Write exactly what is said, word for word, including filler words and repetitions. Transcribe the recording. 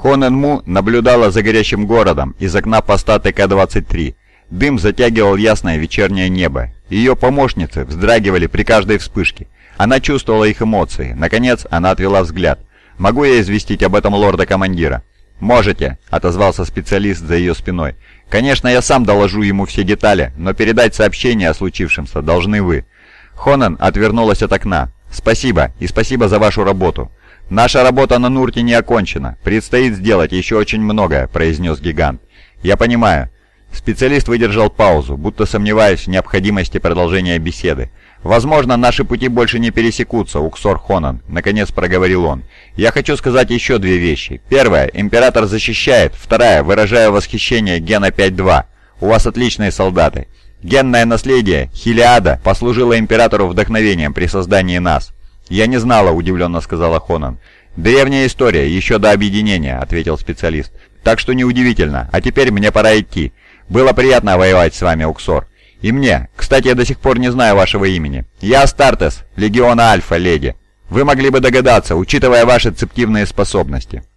Хонен Му наблюдала за горящим городом из окна поста Т К двадцать три. Дым затягивал ясное вечернее небо. Ее помощницы вздрагивали при каждой вспышке. Она чувствовала их эмоции. Наконец, она отвела взгляд. «Могу я известить об этом лорда-командира?» «Можете», — отозвался специалист за ее спиной. «Конечно, я сам доложу ему все детали, но передать сообщение о случившемся должны вы». Хонен отвернулась от окна. «Спасибо, и спасибо за вашу работу». «Наша работа на Нурте не окончена. Предстоит сделать еще очень многое», — произнес гигант. «Я понимаю». Специалист выдержал паузу, будто сомневаясь в необходимости продолжения беседы. «Возможно, наши пути больше не пересекутся, Уксор Хонен», — наконец проговорил он. «Я хочу сказать еще две вещи. Первая, император защищает. Вторая, выражаю восхищение Гена пять два. У вас отличные солдаты. Генное наследие Хилиада послужило императору вдохновением при создании нас». «Я не знала», — удивленно сказала Хонен. «Древняя история, еще до объединения», — ответил специалист. «Так что неудивительно. А теперь мне пора идти. Было приятно воевать с вами, Уксор. И мне. Кстати, я до сих пор не знаю вашего имени. Я Астартес, Легиона Альфа, леди. Вы могли бы догадаться, учитывая ваши цептивные способности».